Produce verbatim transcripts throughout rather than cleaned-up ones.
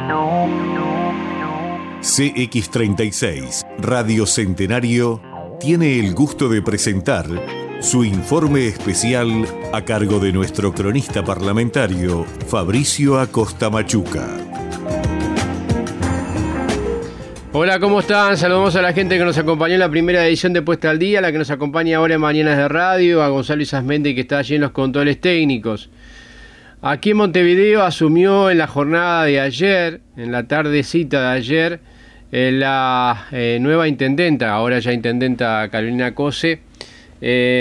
C X treinta y seis, Radio Centenario, tiene el gusto de presentar su informe especial a cargo de nuestro cronista parlamentario, Fabricio Acosta Machuca. Hola, ¿cómo están? Saludamos a la gente que nos acompañó en la primera edición de Puesta al Día, la que nos acompaña ahora en Mañanas de Radio, a Gonzalo Isasmendi, que está allí en los controles técnicos. Aquí en Montevideo asumió en la jornada de ayer, en la tardecita de ayer, eh, la eh, nueva intendenta, ahora ya intendenta Carolina Cose, eh,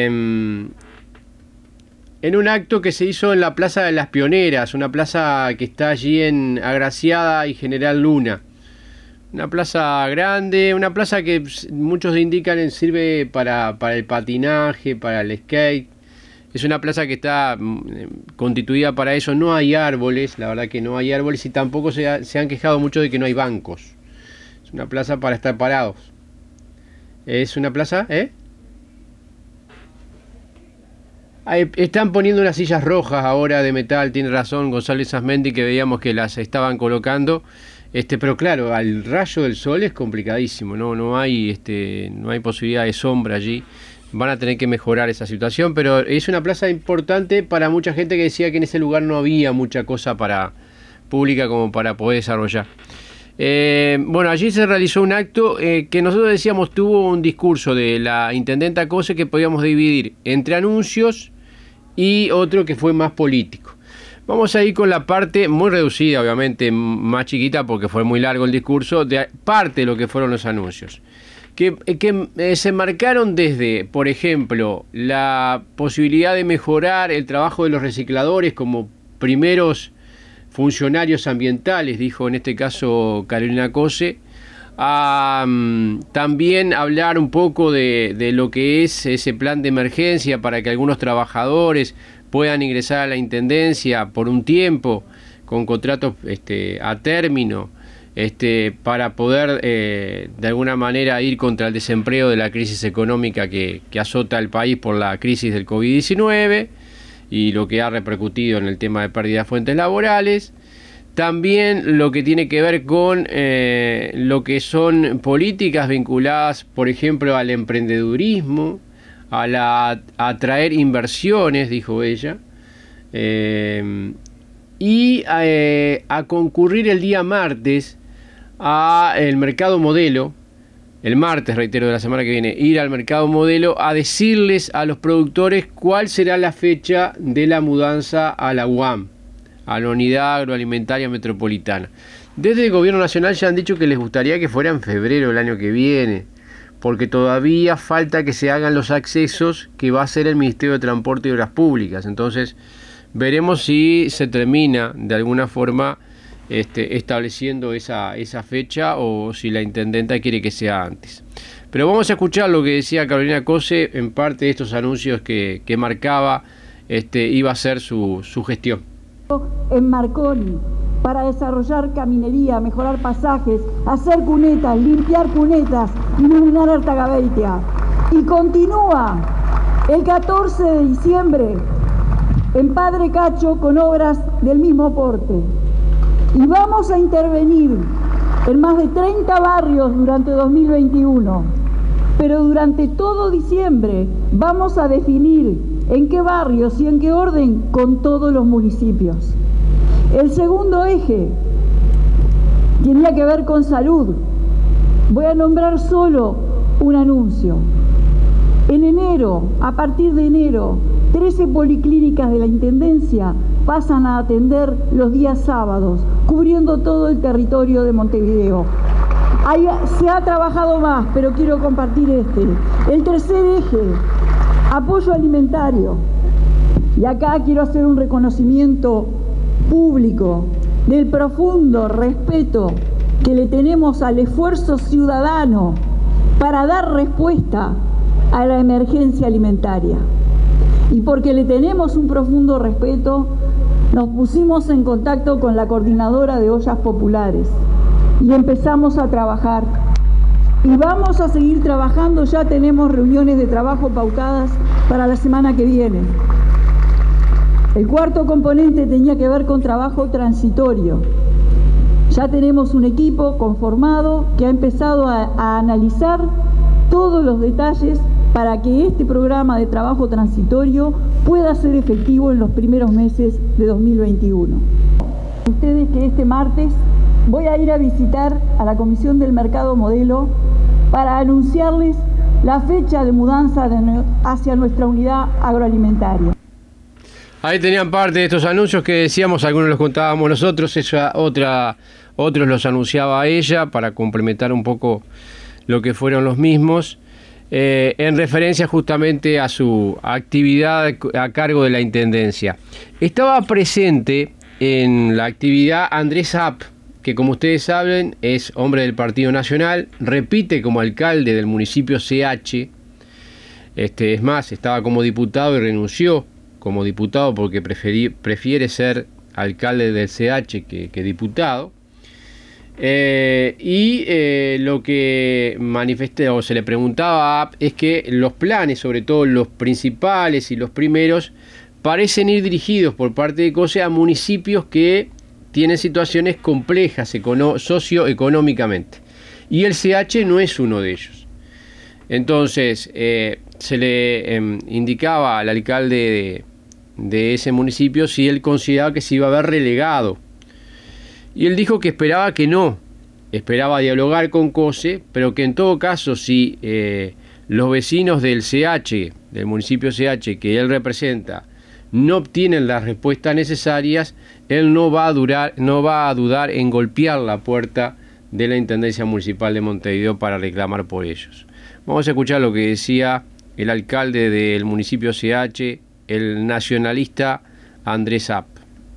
en un acto que se hizo en la Plaza de las Pioneras, una plaza que está allí en Agraciada y General Luna. Una plaza grande, una plaza que muchos indican sirve para, para el patinaje, para el skate. Es una plaza que está constituida para eso. No hay árboles, la verdad que no hay árboles, y tampoco se, ha, se han quejado mucho de que no hay bancos. Es una plaza para estar parados. Es una plaza, ¿eh? Ahí están poniendo unas sillas rojas ahora de metal, tiene razón Gonzalo Isasmendi, que veíamos que las estaban colocando. Este, pero claro, al rayo del sol es complicadísimo, no, no hay, este, no hay posibilidad de sombra allí. Van a tener que mejorar esa situación, pero es una plaza importante para mucha gente que decía que en ese lugar no había mucha cosa para pública como para poder desarrollar. Eh, bueno, allí se realizó un acto eh, que nosotros decíamos tuvo un discurso de la intendenta Cose que podíamos dividir entre anuncios y otro que fue más político. Vamos a ir con la parte muy reducida, obviamente más chiquita porque fue muy largo el discurso, de parte de lo que fueron los anuncios. Que, que eh, se marcaron desde, por ejemplo, la posibilidad de mejorar el trabajo de los recicladores como primeros funcionarios ambientales, dijo en este caso Carolina Cose, a um, también hablar un poco de, de lo que es ese plan de emergencia para que algunos trabajadores puedan ingresar a la intendencia por un tiempo con contratos este, a término, Este, para poder eh, de alguna manera ir contra el desempleo de la crisis económica que, que azota el país por la crisis del COVID diecinueve y lo que ha repercutido en el tema de pérdida de fuentes laborales. También lo que tiene que ver con eh, lo que son políticas vinculadas, por ejemplo, al emprendedurismo, a, la, a atraer inversiones, dijo ella, eh, y eh, a concurrir el día martes a el mercado modelo, el martes, reitero, de la semana que viene, ir al mercado modelo a decirles a los productores cuál será la fecha de la mudanza a la U A M, a la Unidad Agroalimentaria Metropolitana. Desde el Gobierno Nacional ya han dicho que les gustaría que fuera en febrero del año que viene, porque todavía falta que se hagan los accesos que va a hacer el Ministerio de Transporte y Obras Públicas. Entonces, veremos si se termina de alguna forma Este, estableciendo esa, esa fecha o si la intendenta quiere que sea antes. Pero vamos a escuchar lo que decía Carolina Cose en parte de estos anuncios que, que marcaba este, iba a ser su, su gestión. En Marconi, para desarrollar caminería, mejorar pasajes, hacer cunetas, limpiar cunetas, iluminar Artagabeitia. Y continúa el catorce de diciembre en Padre Cacho con obras del mismo porte. Y vamos a intervenir en más de treinta barrios durante dos mil veintiuno, pero durante todo diciembre vamos a definir en qué barrios y en qué orden con todos los municipios. El segundo eje tenía que ver con salud. Voy a nombrar solo un anuncio. En enero, a partir de enero, trece policlínicas de la Intendencia pasan a atender los días sábados, cubriendo todo el territorio de Montevideo. Ahí se ha trabajado más, pero quiero compartir este. El tercer eje, apoyo alimentario. Y acá quiero hacer un reconocimiento público del profundo respeto que le tenemos al esfuerzo ciudadano para dar respuesta a la emergencia alimentaria. Y porque le tenemos un profundo respeto, nos pusimos en contacto con la coordinadora de ollas populares y empezamos a trabajar. Y vamos a seguir trabajando, ya tenemos reuniones de trabajo pautadas para la semana que viene. El cuarto componente tenía que ver con trabajo transitorio. Ya tenemos un equipo conformado que ha empezado a, a analizar todos los detalles para que este programa de trabajo transitorio pueda ser efectivo en los primeros meses de dos mil veintiuno. Ustedes que este martes voy a ir a visitar a la Comisión del Mercado Modelo para anunciarles la fecha de mudanza de, hacia nuestra unidad agroalimentaria. Ahí tenían parte de estos anuncios que decíamos, algunos los contábamos nosotros, ella, otra, otros los anunciaba ella para complementar un poco lo que fueron los mismos, eh, en referencia justamente a su actividad a cargo de la Intendencia. Estaba presente en la actividad Andrés App, que como ustedes saben es hombre del Partido Nacional, repite como alcalde del municipio C H, este, es más, estaba como diputado y renunció como diputado porque preferí, prefiere ser alcalde del C H que, que diputado. Eh, y eh, lo que manifesté o se le preguntaba a A P es que los planes, sobre todo los principales y los primeros, parecen ir dirigidos por parte de COSE a municipios que tienen situaciones complejas econo- socioeconómicamente. Y el C H no es uno de ellos. Entonces, eh, se le eh, indicaba al alcalde de, de ese municipio si él consideraba que se iba a ver relegado. Y él dijo que esperaba que no, esperaba dialogar con COSE, pero que en todo caso si eh, los vecinos del C H, del municipio C H que él representa, no obtienen las respuestas necesarias, él no va a durar, no va a dudar en golpear la puerta de la Intendencia Municipal de Montevideo para reclamar por ellos. Vamos a escuchar lo que decía el alcalde del municipio C H, el nacionalista Andrés App.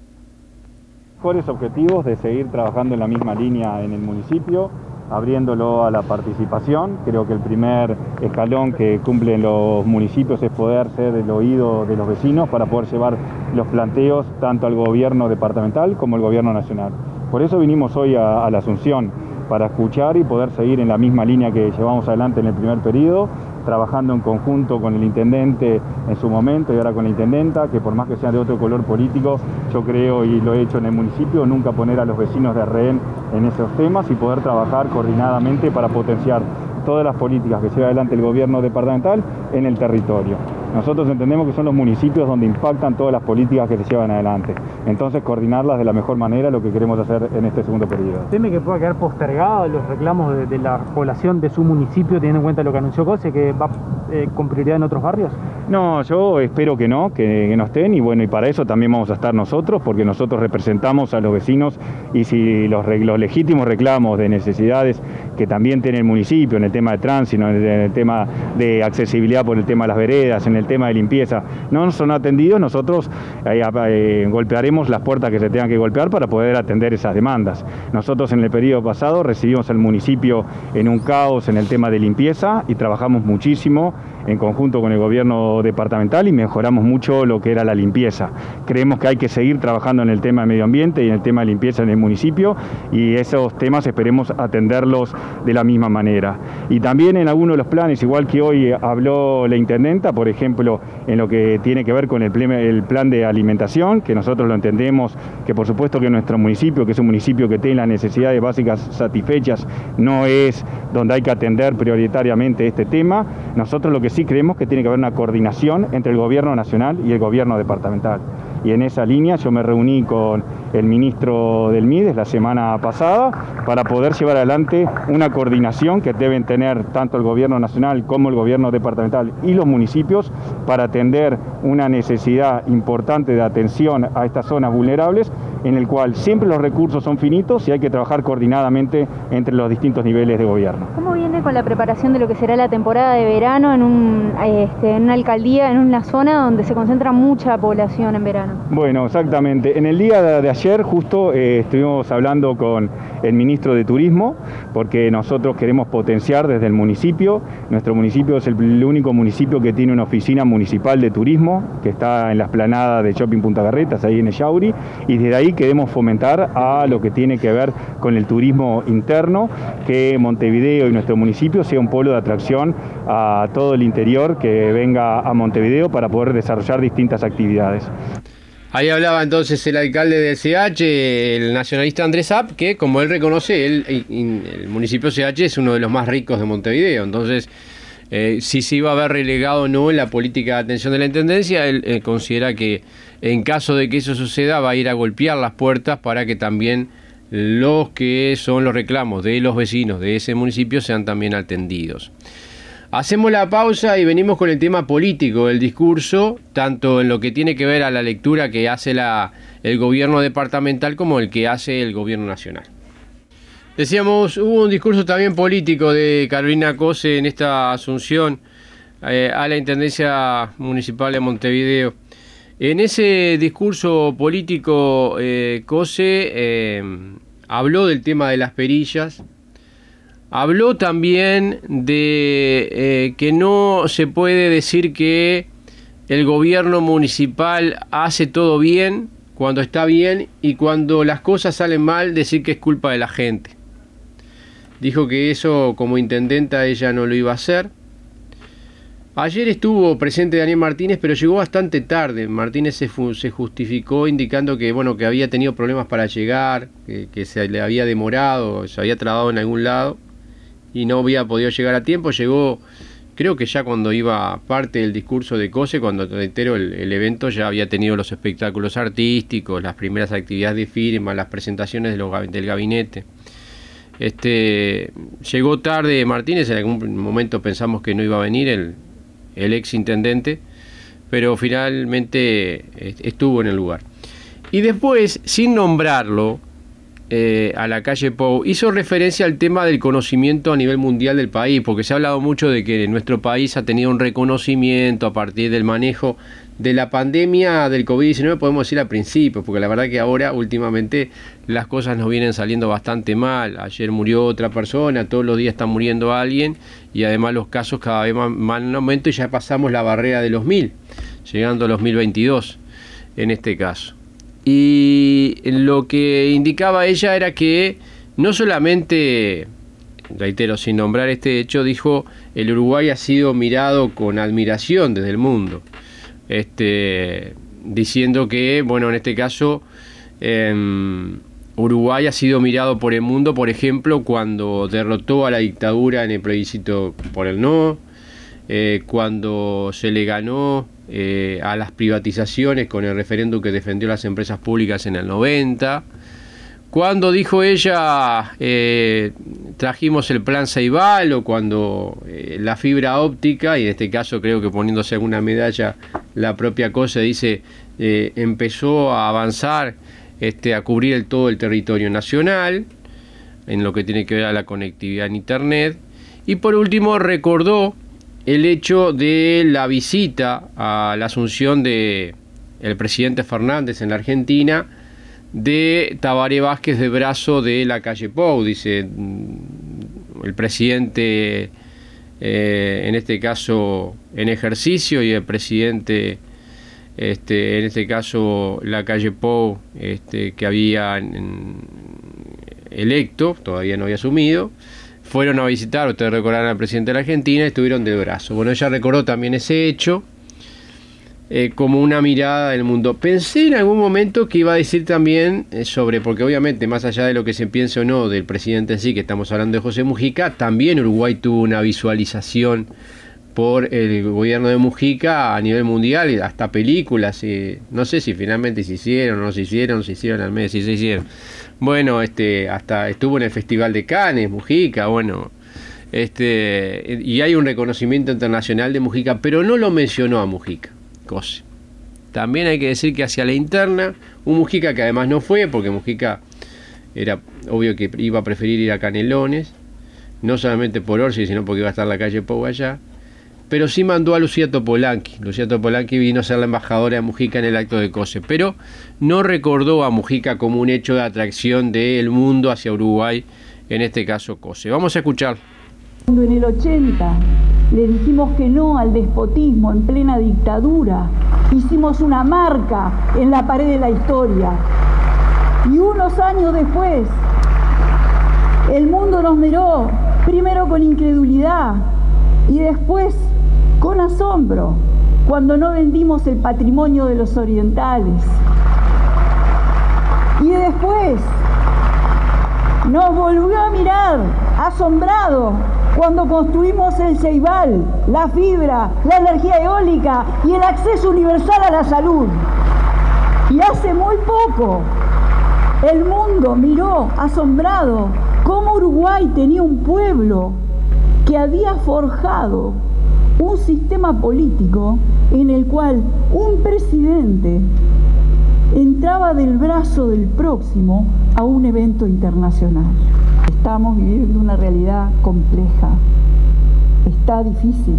Mejores objetivos de seguir trabajando en la misma línea en el municipio, abriéndolo a la participación. Creo que el primer escalón que cumplen los municipios es poder ser el oído de los vecinos para poder llevar los planteos tanto al gobierno departamental como al gobierno nacional. Por eso vinimos hoy a, a la Asunción, para escuchar y poder seguir en la misma línea que llevamos adelante en el primer periodo, trabajando en conjunto con el intendente en su momento y ahora con la intendenta, que por más que sea de otro color político, yo creo y lo he hecho en el municipio, nunca poner a los vecinos de rehén en esos temas y poder trabajar coordinadamente para potenciar todas las políticas que lleva adelante el gobierno departamental en el territorio. Nosotros entendemos que son los municipios donde impactan todas las políticas que se llevan adelante. Entonces, coordinarlas de la mejor manera, lo que queremos hacer en este segundo periodo. ¿Teme que pueda quedar postergado los reclamos de, de la población de su municipio, teniendo en cuenta lo que anunció COSE, que va eh, con prioridad en otros barrios? No, yo espero que no, que, que no estén, y bueno, y para eso también vamos a estar nosotros, porque nosotros representamos a los vecinos, y si los, los legítimos reclamos de necesidades que también tiene el municipio, en el tema de tránsito, en el, en el tema de accesibilidad por el tema de las veredas, en el tema de limpieza, no son atendidos, nosotros eh, eh, golpearemos las puertas que se tengan que golpear para poder atender esas demandas. Nosotros en el periodo pasado recibimos al municipio en un caos en el tema de limpieza y trabajamos muchísimo en conjunto con el gobierno departamental y mejoramos mucho lo que era la limpieza. Creemos que hay que seguir trabajando en el tema de medio ambiente y en el tema de limpieza en el municipio, y esos temas esperemos atenderlos de la misma manera. Y también en algunos de los planes, igual que hoy habló la intendenta, por ejemplo, en lo que tiene que ver con el plan, el plan de alimentación, que nosotros lo entendemos, que por supuesto que nuestro municipio, que es un municipio que tiene las necesidades básicas satisfechas, no es donde hay que atender prioritariamente este tema. Nosotros lo que sí creemos que tiene que haber una coordinación entre el gobierno nacional y el gobierno departamental. Y en esa línea yo me reuní con el ministro del MIDES la semana pasada para poder llevar adelante una coordinación que deben tener tanto el gobierno nacional como el gobierno departamental y los municipios para atender una necesidad importante de atención a estas zonas vulnerables, en el cual siempre los recursos son finitos y hay que trabajar coordinadamente entre los distintos niveles de gobierno. ¿Cómo viene con la preparación de lo que será la temporada de verano en, un, este, en una alcaldía, en una zona donde se concentra mucha población en verano? Bueno, exactamente. En el día de ayer justo eh, estuvimos hablando con el ministro de Turismo, porque nosotros queremos potenciar desde el municipio. Nuestro municipio es el único municipio que tiene una oficina municipal de turismo, que está en la explanada de Shopping Punta Carretas, ahí en Echauri, y desde ahí queremos fomentar a lo que tiene que ver con el turismo interno, que Montevideo y nuestro municipio sea un polo de atracción a todo el interior que venga a Montevideo para poder desarrollar distintas actividades. Ahí hablaba entonces el alcalde del C H, el nacionalista Andrés Zapp, que como él reconoce, él, el municipio C H es uno de los más ricos de Montevideo. Entonces, eh, si se iba a ver relegado o no en la política de atención de la Intendencia, él eh, considera que en caso de que eso suceda va a ir a golpear las puertas para que también los que son los reclamos de los vecinos de ese municipio sean también atendidos. Hacemos la pausa y venimos con el tema político del discurso, tanto en lo que tiene que ver a la lectura que hace la, el gobierno departamental como el que hace el gobierno nacional. Decíamos, hubo un discurso también político de Carolina Cose en esta asunción eh, a la Intendencia Municipal de Montevideo. En ese discurso político, eh, Cose eh, habló del tema de las perillas. Habló también de eh, que no se puede decir que el gobierno municipal hace todo bien cuando está bien y cuando las cosas salen mal decir que es culpa de la gente. Dijo que eso como intendenta ella no lo iba a hacer. Ayer estuvo presente Daniel Martínez, pero llegó bastante tarde. Martínez se, se justificó indicando que, bueno, que había tenido problemas para llegar, que, que se le había demorado, se había trabado en algún lado y no había podido llegar a tiempo. Llegó, creo que ya cuando iba parte del discurso de Cose, cuando, reitero, el, el evento ya había tenido los espectáculos artísticos, las primeras actividades de firma, las presentaciones de los, del gabinete. Este, llegó tarde Martínez, en algún momento pensamos que no iba a venir el, el ex intendente, pero finalmente estuvo en el lugar. Y después, sin nombrarlo, Eh, a la calle Pou, hizo referencia al tema del conocimiento a nivel mundial del país, porque se ha hablado mucho de que nuestro país ha tenido un reconocimiento a partir del manejo de la pandemia del COVID diecinueve, podemos decir al principio, porque la verdad que ahora últimamente las cosas nos vienen saliendo bastante mal. Ayer murió otra persona, todos los días está muriendo alguien y además los casos cada vez más, más en aumento y ya pasamos la barrera de los mil, llegando a los mil veintidós en este caso. Y lo que indicaba ella era que no solamente, reitero, sin nombrar este hecho, dijo el Uruguay ha sido mirado con admiración desde el mundo, este, diciendo que, bueno, en este caso eh, Uruguay ha sido mirado por el mundo, por ejemplo, cuando derrotó a la dictadura en el plebiscito por el no, eh, cuando se le ganó Eh, a las privatizaciones con el referéndum que defendió las empresas públicas en el noventa, cuando dijo ella eh, trajimos el plan Ceibal, o cuando eh, la fibra óptica, y en este caso creo que poniéndose alguna medalla la propia Cosa, dice eh, empezó a avanzar este, a cubrir el, todo el territorio nacional en lo que tiene que ver a la conectividad en internet. Y por último recordó el hecho de la visita a la asunción de el presidente Fernández en la Argentina de Tabaré Vázquez de brazo de la calle Pou. Dice el presidente eh, en este caso en ejercicio y el presidente este, en este caso la calle Pou este, que había en, electo, todavía no había asumido, fueron a visitar, ustedes recordarán al presidente de la Argentina, y estuvieron de brazo. Bueno, ella recordó también ese hecho eh, como una mirada del mundo. Pensé en algún momento que iba a decir también eh, sobre, porque obviamente más allá de lo que se piense o no del presidente en sí, que estamos hablando de José Mujica, también Uruguay tuvo una visualización por el gobierno de Mujica a nivel mundial, hasta películas, y no sé si finalmente se hicieron o no se hicieron, se hicieron al mes, si se hicieron. Bueno, este, hasta estuvo en el Festival de Cannes, Mujica, bueno, este, y hay un reconocimiento internacional de Mujica, pero no lo mencionó a Mujica, Cose. También hay que decir que hacia la interna, un Mujica que además no fue, porque Mujica era obvio que iba a preferir ir a Canelones, no solamente por Orsi, sino porque iba a estar la calle Pou allá, pero sí mandó a Lucía Topolanqui. Lucía Topolanqui vino a ser la embajadora de Mujica en el acto de Cose, pero no recordó a Mujica como un hecho de atracción del mundo hacia Uruguay, en este caso Cose. Vamos a escuchar. Cuando en el ochenta le dijimos que no al despotismo en plena dictadura, hicimos una marca en la pared de la historia. Y unos años después, el mundo nos miró primero con incredulidad y después con asombro, cuando no vendimos el patrimonio de los orientales, Y después nos volvió a mirar asombrado cuando construimos el Ceibal, la fibra, la energía eólica y el acceso universal a la salud. Y hace muy poco el mundo miró asombrado cómo Uruguay tenía un pueblo que había forjado un sistema político en el cual un presidente entraba del brazo del próximo a un evento internacional. Estamos viviendo una realidad compleja, está difícil,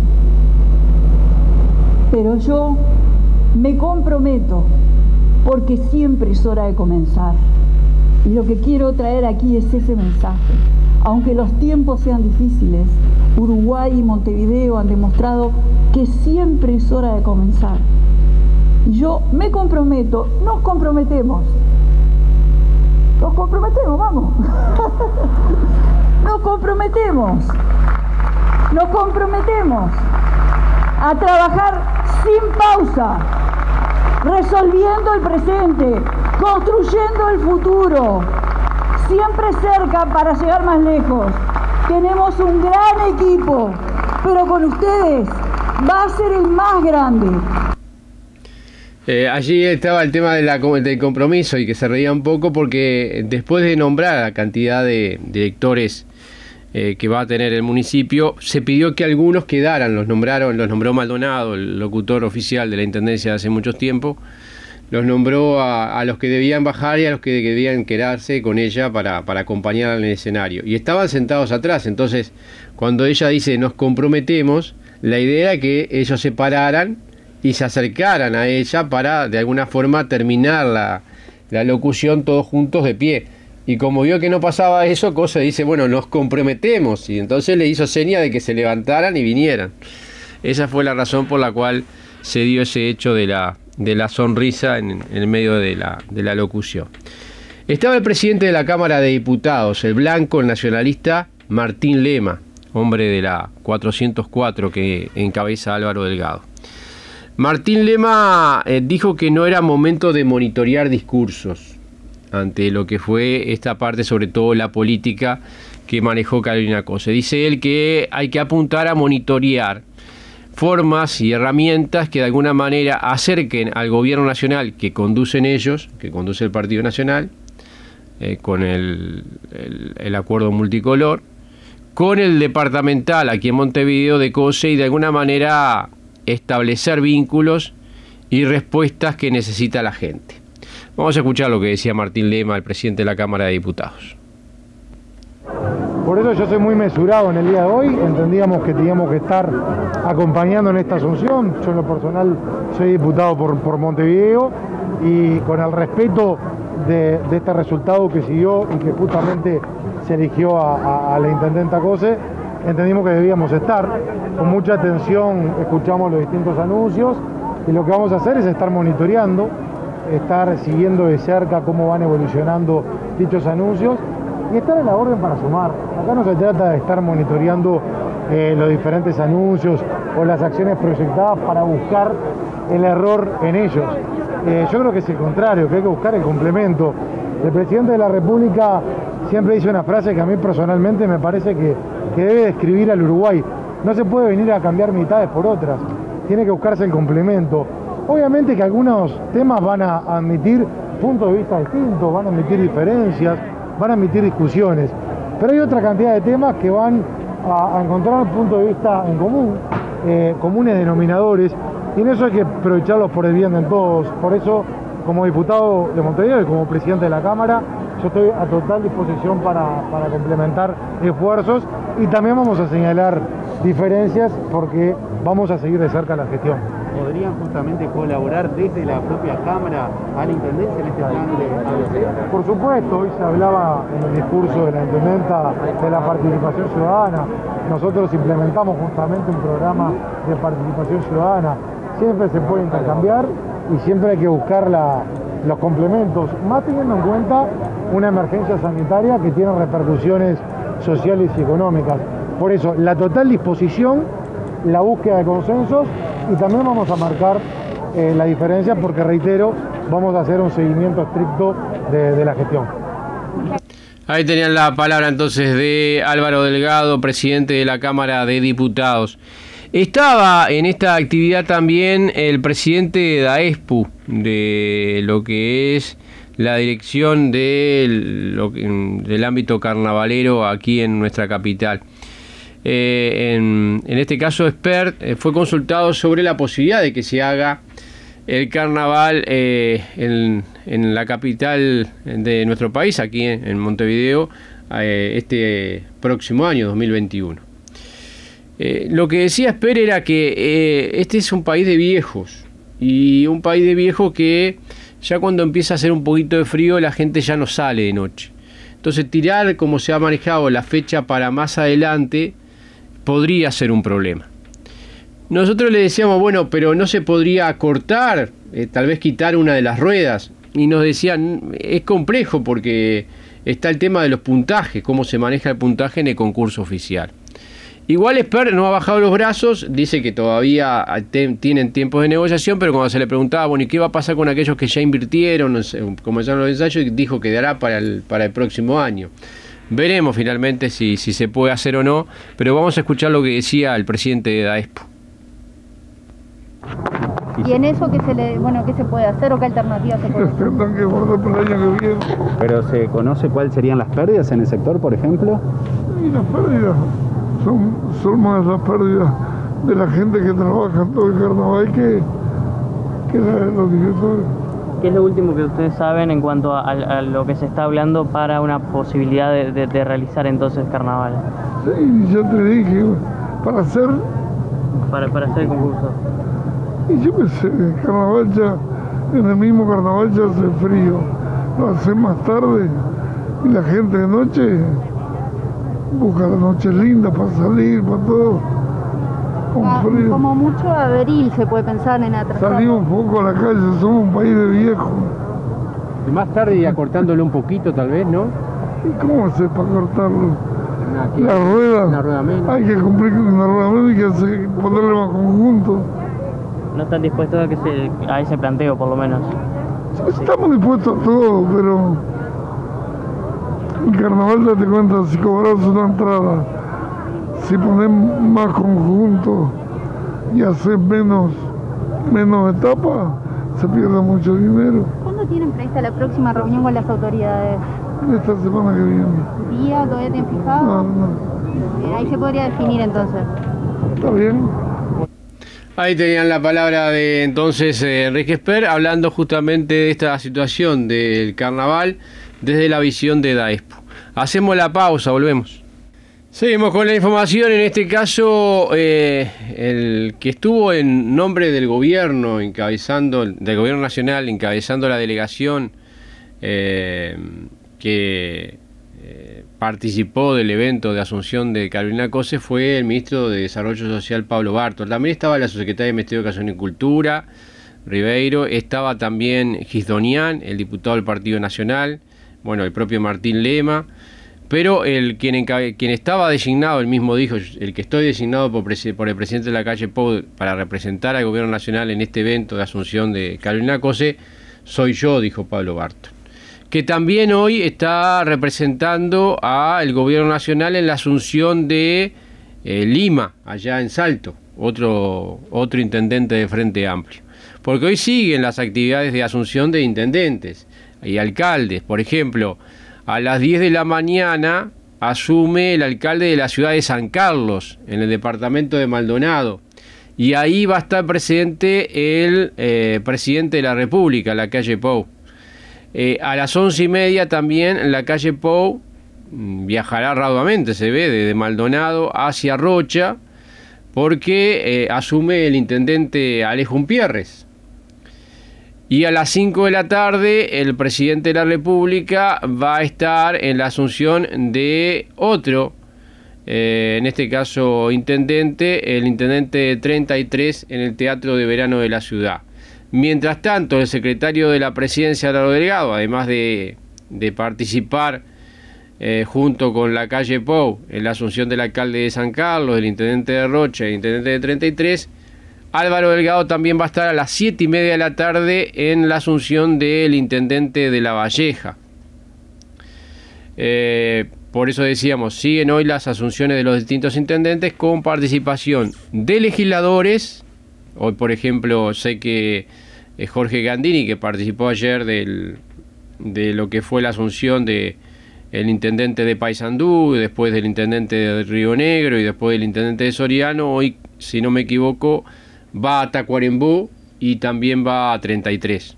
pero yo me comprometo porque siempre es hora de comenzar. Y lo que quiero traer aquí es ese mensaje. Aunque los tiempos sean difíciles, Uruguay y Montevideo han demostrado que siempre es hora de comenzar. Y yo me comprometo, nos comprometemos. Nos comprometemos, vamos. Nos comprometemos. Nos comprometemos a trabajar sin pausa, resolviendo el presente, construyendo el futuro, siempre cerca para llegar más lejos. Tenemos un gran equipo, pero con ustedes va a ser el más grande. Eh, allí estaba el tema de la, del compromiso y que se reía un poco porque después de nombrar a la cantidad de directores eh, que va a tener el municipio, se pidió que algunos quedaran, los nombraron, los nombró Maldonado, el locutor oficial de la Intendencia de hace mucho tiempo, los nombró a, a los que debían bajar y a los que debían quedarse con ella para, para acompañarla en el escenario. Y estaban sentados atrás, entonces cuando ella dice nos comprometemos, la idea era que ellos se pararan y se acercaran a ella para de alguna forma terminar la, la locución todos juntos de pie. Y como vio que no pasaba eso, Cosa dice, bueno, nos comprometemos. Y entonces le hizo seña de que se levantaran y vinieran. Esa fue la razón por la cual se dio ese hecho de la, de la sonrisa en, en el medio de la, de la locución. Estaba el presidente de la Cámara de Diputados, el blanco, el nacionalista Martín Lema, hombre de la cuatrocientos cuatro que encabeza Álvaro Delgado. Martín Lema eh, dijo que no era momento de monitorear discursos ante lo que fue esta parte, sobre todo la política que manejó Carolina Cose. Dice él que hay que apuntar a monitorear formas y herramientas que de alguna manera acerquen al gobierno nacional que conducen ellos, que conduce el Partido Nacional, eh, con el, el, el acuerdo multicolor, con el departamental aquí en Montevideo de Cose y de alguna manera establecer vínculos y respuestas que necesita la gente. Vamos a escuchar lo que decía Martín Lema, el presidente de la Cámara de Diputados. Por eso yo soy muy mesurado en el día de hoy, entendíamos que teníamos que estar acompañando en esta asunción. Yo en lo personal soy diputado por, por Montevideo y con el respeto de, de este resultado que siguió y que justamente se eligió a, a, a la intendenta Cose, entendimos que debíamos estar. Con mucha atención escuchamos los distintos anuncios y lo que vamos a hacer es estar monitoreando, estar siguiendo de cerca cómo van evolucionando dichos anuncios y estar en la orden para sumar. Acá no se trata de estar monitoreando eh, los diferentes anuncios o las acciones proyectadas para buscar el error en ellos. Eh, yo creo que es el contrario, que hay que buscar el complemento. El presidente de la República siempre dice una frase que a mí personalmente me parece que, que debe describir al Uruguay. No se puede venir a cambiar mitades por otras, tiene que buscarse el complemento. Obviamente que algunos temas van a admitir puntos de vista distintos, van a admitir diferencias, van a admitir discusiones, pero hay otra cantidad de temas que van a, a encontrar puntos de vista en común, eh, comunes denominadores, y en eso hay que aprovecharlos por el bien de todos. Por eso, como diputado de Montevideo y como presidente de la Cámara, yo estoy a total disposición para, para complementar esfuerzos y también vamos a señalar diferencias porque vamos a seguir de cerca la gestión. ¿Podrían justamente colaborar desde la propia Cámara a la Intendencia en este plan de...? Por supuesto, hoy se hablaba en el discurso de la Intendenta de la participación ciudadana. Nosotros implementamos justamente un programa de participación ciudadana. Siempre se puede intercambiar y siempre hay que buscar la, los complementos, más teniendo en cuenta una emergencia sanitaria que tiene repercusiones sociales y económicas. Por eso, la total disposición, la búsqueda de consensos y también vamos a marcar eh, la diferencia porque, reitero, vamos a hacer un seguimiento estricto de, de la gestión. Ahí tenían la palabra entonces de Álvaro Delgado, presidente de la Cámara de Diputados. Estaba en esta actividad también el presidente de DAESPU, de lo que es la dirección de lo, del ámbito carnavalero aquí en nuestra capital. Eh, en, en este caso, Espert eh, fue consultado sobre la posibilidad de que se haga el carnaval eh, en, en la capital de nuestro país, aquí en, en Montevideo, eh, este próximo año, dos mil veintiuno. Eh, lo que decía Espert era que eh, este es un país de viejos, y un país de viejos que ya cuando empieza a hacer un poquito de frío la gente ya no sale de noche. Entonces tirar como se ha manejado la fecha para más adelante podría ser un problema. Nosotros le decíamos, bueno, pero no se podría cortar, eh, tal vez quitar una de las ruedas, y nos decían, es complejo porque está el tema de los puntajes, cómo se maneja el puntaje en el concurso oficial. Igual Espert no ha bajado los brazos, dice que todavía te, tienen tiempos de negociación, pero cuando se le preguntaba, bueno, ¿y qué va a pasar con aquellos que ya invirtieron, no sé, comenzaron los ensayos? Dijo que dará para el, para el próximo año. Veremos finalmente si, si se puede hacer o no, pero vamos a escuchar lo que decía el presidente de DAESPU. ¿Y en eso qué se le, bueno, qué se puede hacer o qué alternativas se puede hacer? Tendrán que guardar para el año que viene. ¿Pero se conoce cuáles serían las pérdidas en el sector, por ejemplo? Y las pérdidas son, son más las pérdidas de la gente que trabaja en todo el carnaval que, que la de los directores. ¿Qué es lo último que ustedes saben en cuanto a, a lo que se está hablando para una posibilidad de, de, de realizar entonces carnaval? Sí, ya te dije, para hacer... Para, para hacer el concurso. Y yo qué sé, el carnaval ya, en el mismo carnaval ya hace frío, lo hace más tarde y la gente de noche busca la noche linda para salir, para todo, con frío. Como mucho abril se puede pensar en atrasar. Salimos un poco a la calle, somos un país de viejos. Y más tarde y acortándolo un poquito tal vez, ¿no? ¿Y cómo hacer para cortarlo? Aquí, la rueda, una rueda menos. Hay que cumplir con una rueda menos y que hacer, ponerle más conjunto. ¿No están dispuestos a, que se, a ese planteo, por lo menos? Estamos dispuestos a todo, pero el carnaval, date cuenta, si cobras una entrada, si pones más conjunto y haces menos, menos etapas, se pierde mucho dinero. ¿Cuándo tienen prevista la próxima reunión con las autoridades? Esta semana que viene. ¿Día todavía tienen fijado? No, no. Bien, ahí se podría definir entonces. ¿Está bien? Ahí tenían la palabra de entonces eh, Enrique Espert, hablando justamente de esta situación del carnaval desde la visión de DAESPU. Hacemos la pausa, volvemos. Seguimos con la información, en este caso eh, el que estuvo en nombre del gobierno, encabezando, del gobierno nacional, encabezando la delegación eh, que eh, participó del evento de asunción de Carolina Cose fue el ministro de Desarrollo Social, Pablo Bartos. También estaba la subsecretaria de Ministerio de Educación y Cultura, Ribeiro, estaba también Gisdonian, el diputado del Partido Nacional, bueno, el propio Martín Lema, pero el quien, encabe, quien estaba designado, él mismo dijo, el que estoy designado por, por el presidente de la calle Pou para representar al gobierno nacional en este evento de asunción de Carolina Cose, soy yo, dijo Pablo Bartos, que también hoy está representando al gobierno nacional en la asunción de eh, Lima, allá en Salto, otro, otro intendente de Frente Amplio. Porque hoy siguen las actividades de asunción de intendentes y alcaldes. Por ejemplo, a las diez de la mañana asume el alcalde de la ciudad de San Carlos, en el departamento de Maldonado. Y ahí va a estar presente el eh, presidente de la República, la calle Pou. Eh, a las once y media también la calle Pou viajará raudamente, se ve, desde Maldonado hacia Rocha, porque eh, asume el intendente Alejo Umpierres. Y a las cinco de la tarde el presidente de la República va a estar en la asunción de otro, eh, en este caso intendente, el intendente treinta y tres en el Teatro de Verano de la ciudad. Mientras tanto, el secretario de la Presidencia, Álvaro Delgado, además de, de participar eh, junto con la calle Pou en la asunción del alcalde de San Carlos, del intendente de Rocha y el intendente de treinta y tres, Álvaro Delgado también va a estar a las siete y media de la tarde en la asunción del intendente de La Valleja. Eh, por eso decíamos, siguen hoy las asunciones de los distintos intendentes con participación de legisladores. Hoy, por ejemplo, sé que eh, Jorge Gandini, que participó ayer del, de lo que fue la asunción de el intendente de Paysandú, después del intendente de Río Negro y después del intendente de Soriano, hoy, si no me equivoco, va a Tacuarembó y también va a treinta y tres.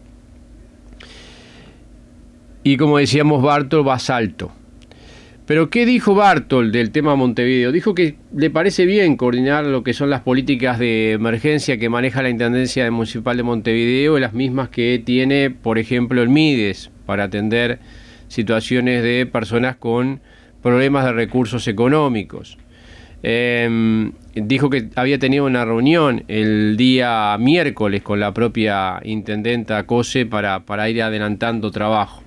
Y como decíamos, Bartol va a Salto. Pero ¿qué dijo Bartol del tema Montevideo? Dijo que le parece bien coordinar lo que son las políticas de emergencia que maneja la Intendencia Municipal de Montevideo y las mismas que tiene, por ejemplo, el MIDES para atender situaciones de personas con problemas de recursos económicos. Eh, dijo que había tenido una reunión el día miércoles con la propia intendenta Cose para, para ir adelantando trabajo.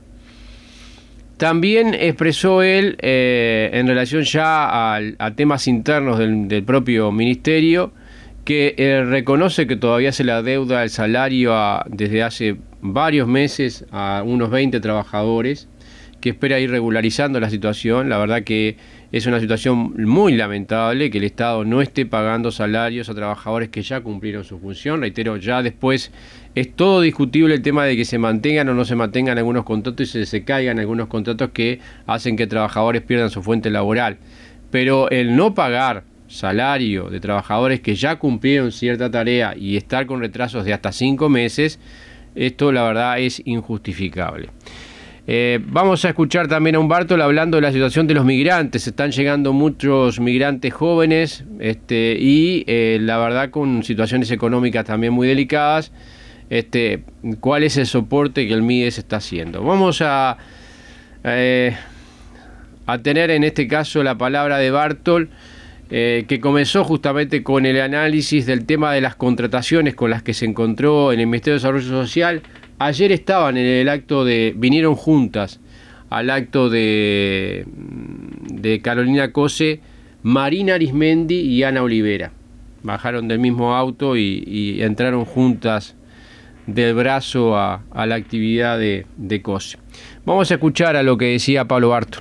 También expresó él, eh, en relación ya a, a temas internos del, del propio ministerio, que eh, reconoce que todavía se le adeuda el salario a, desde hace varios meses a unos veinte trabajadores, que espera ir regularizando la situación. La verdad que es una situación muy lamentable que el Estado no esté pagando salarios a trabajadores que ya cumplieron su función. Reitero, ya después es todo discutible el tema de que se mantengan o no se mantengan algunos contratos y se, se caigan algunos contratos que hacen que trabajadores pierdan su fuente laboral. Pero el no pagar salario de trabajadores que ya cumplieron cierta tarea y estar con retrasos de hasta cinco meses, esto la verdad es injustificable. Eh, vamos a escuchar también a un Bartol hablando de la situación de los migrantes. Están llegando muchos migrantes jóvenes este, y eh, la verdad con situaciones económicas también muy delicadas. Este, ¿cuál es el soporte que el MIDES está haciendo? Vamos a, eh, a tener en este caso la palabra de Bartol, eh, que comenzó justamente con el análisis del tema de las contrataciones con las que se encontró en el Ministerio de Desarrollo Social. Ayer estaban en el acto de, vinieron juntas al acto de, de Carolina Cose, Marina Arismendi y Ana Olivera. Bajaron del mismo auto y, y entraron juntas del brazo a, a la actividad de, de Cose. Vamos a escuchar a lo que decía Pablo Bartol.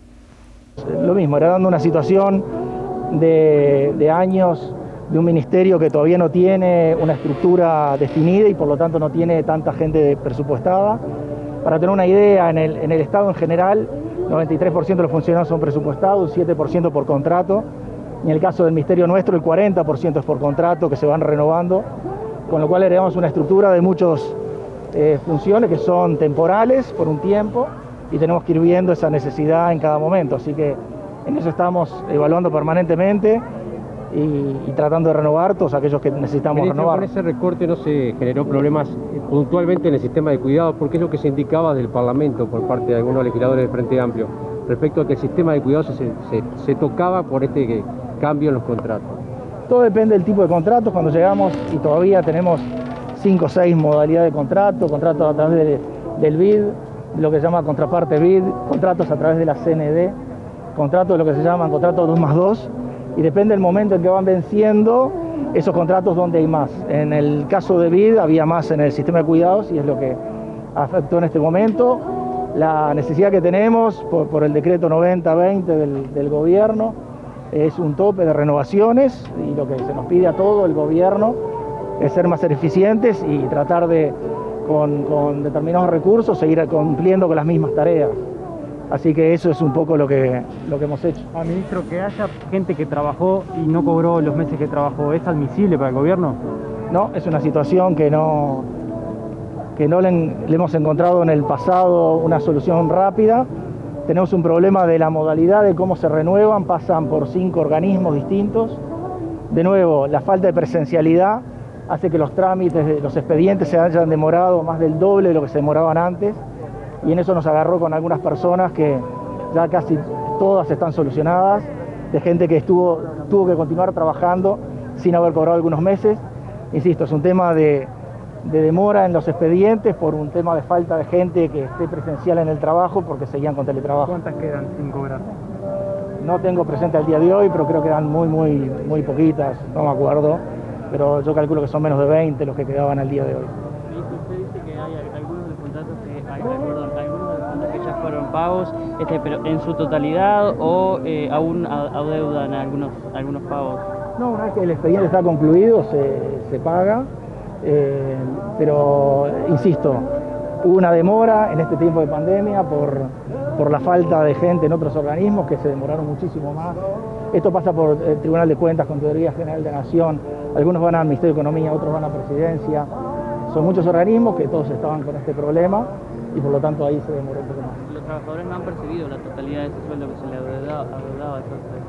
Lo mismo, era dando una situación de, de años de un ministerio que todavía no tiene una estructura definida y por lo tanto no tiene tanta gente presupuestada. Para tener una idea, en el, en el Estado en general, noventa y tres por ciento de los funcionarios son presupuestados, siete por ciento por contrato. Y en el caso del ministerio nuestro, el cuarenta por ciento es por contrato, que se van renovando, con lo cual heredamos una estructura de muchas eh, funciones que son temporales por un tiempo y tenemos que ir viendo esa necesidad en cada momento. Así que en eso estamos evaluando permanentemente Y, y tratando de renovar todos aquellos que necesitamos Ministro, renovar. ¿Con ese recorte no se generó problemas puntualmente en el sistema de cuidados? Porque es lo que se indicaba del Parlamento por parte de algunos legisladores del Frente Amplio, respecto a que el sistema de cuidados se, se, se tocaba por este cambio en los contratos. Todo depende del tipo de contratos. Cuando llegamos, y todavía tenemos cinco o seis modalidades de contrato, contratos a través de, del B I D, lo que se llama contraparte B I D, contratos a través de la C N D, contratos de lo que se llaman contratos dos más dos, y depende del momento en que van venciendo esos contratos donde hay más. En el caso de B I D había más en el sistema de cuidados y es lo que afectó en este momento. La necesidad que tenemos por, por el decreto noventa veinte del, del gobierno es un tope de renovaciones y lo que se nos pide a todo el gobierno es ser más eficientes y tratar de, con, con determinados recursos, seguir cumpliendo con las mismas tareas. Así que eso es un poco lo que, lo que hemos hecho. Ah, ministro, que haya gente que trabajó y no cobró los meses que trabajó, ¿es admisible para el gobierno? No, es una situación que no, que no le, le hemos encontrado en el pasado una solución rápida. Tenemos un problema de la modalidad de cómo se renuevan, pasan por cinco organismos distintos. De nuevo, la falta de presencialidad hace que los trámites, los expedientes se hayan demorado más del doble de lo que se demoraban antes. Y en eso nos agarró con algunas personas que ya casi todas están solucionadas, de gente que estuvo, tuvo que continuar trabajando sin haber cobrado algunos meses. Insisto, es un tema de, de demora en los expedientes por un tema de falta de gente que esté presencial en el trabajo porque seguían con teletrabajo. ¿Cuántas quedan sin cobrar? No tengo presente al día de hoy, pero creo que eran muy, muy, muy poquitas, no me acuerdo. pero yo calculo que son menos de veinte los que quedaban al día de hoy. Usted dice que hay algunos de los contratos que, hay, perdón, algunos de los contratos que ya fueron pagos, este, pero en su totalidad o eh, aún adeudan algunos, algunos pagos. No, una vez que el expediente está concluido se, se paga, eh, pero insisto, hubo una demora en este tiempo de pandemia por, por la falta de gente en otros organismos que se demoraron muchísimo más. Esto pasa por el Tribunal de Cuentas, Contraloría General de la Nación, algunos van al Ministerio de Economía, otros van a Presidencia. Son muchos organismos que todos estaban con este problema y por lo tanto ahí se demoró un poco más. Los trabajadores no han percibido la totalidad de ese sueldo que se le adeudaba, adeudaba entonces.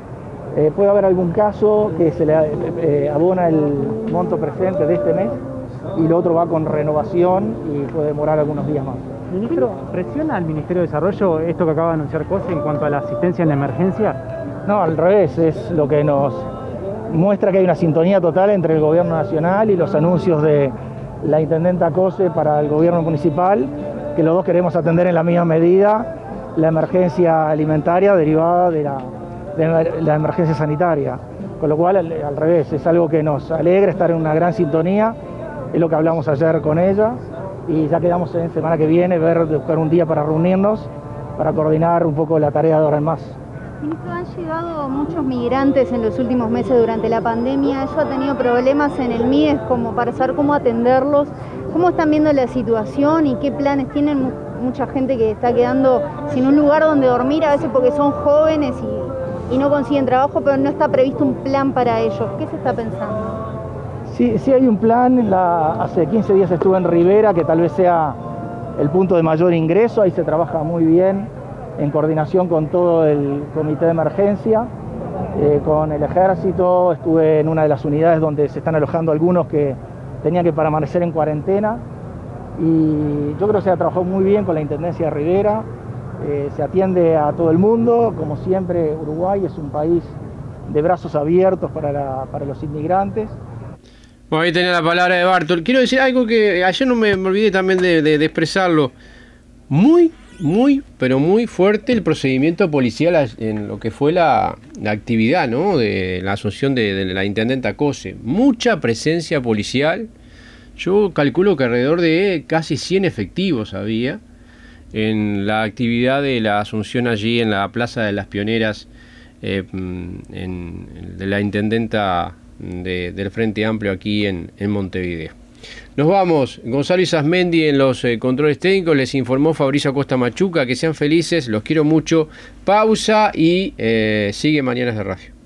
Eh, puede haber algún caso que se le eh, abona el monto presente de este mes y lo otro va con renovación y puede demorar algunos días más. Ministro, ¿presiona al Ministerio de Desarrollo esto que acaba de anunciar COSE en cuanto a la asistencia en la emergencia? No, al revés, es lo que nos muestra que hay una sintonía total entre el gobierno nacional y los anuncios de la intendenta COSE para el gobierno municipal, que los dos queremos atender en la misma medida la emergencia alimentaria derivada de la, de la emergencia sanitaria. Con lo cual, al, al revés, es algo que nos alegra estar en una gran sintonía, es lo que hablamos ayer con ella, y ya quedamos en semana que viene ver de buscar un día para reunirnos, para coordinar un poco la tarea de ahora en más. Ministro, han llegado muchos migrantes en los últimos meses durante la pandemia. ¿Eso ha tenido problemas en el M I E S como para saber cómo atenderlos? ¿Cómo están viendo la situación y qué planes tienen? Mucha gente que está quedando sin un lugar donde dormir, a veces porque son jóvenes y, y no consiguen trabajo, pero no está previsto un plan para ellos. ¿Qué se está pensando? Sí, sí hay un plan. La, hace quince días estuve en Rivera, que tal vez sea el punto de mayor ingreso. Ahí se trabaja muy bien, en coordinación con todo el comité de emergencia, eh, con el ejército. Estuve en una de las unidades donde se están alojando algunos que tenían que permanecer en cuarentena y yo creo que se ha trabajado muy bien con la Intendencia de Rivera, eh, se atiende a todo el mundo. Como siempre, Uruguay es un país de brazos abiertos para, la, para los inmigrantes. Bueno, ahí tenía la palabra de Bartol. Quiero decir algo que ayer no me, me olvidé también de, de, de expresarlo. Muy Muy, pero muy fuerte el procedimiento policial en lo que fue la, la actividad, ¿no?, de la asunción de, de la intendenta COSE. Mucha presencia policial. Yo calculo que alrededor de casi cien efectivos había en la actividad de la asunción allí en la Plaza de las Pioneras, eh, en, de la intendenta de, del Frente Amplio aquí en, en Montevideo. Nos vamos. Gonzalo Isasmendi en los eh, controles técnicos. Les informó Fabricio Acosta Machuca. Que sean felices, los quiero mucho. Pausa y eh, sigue Mañanas de Radio.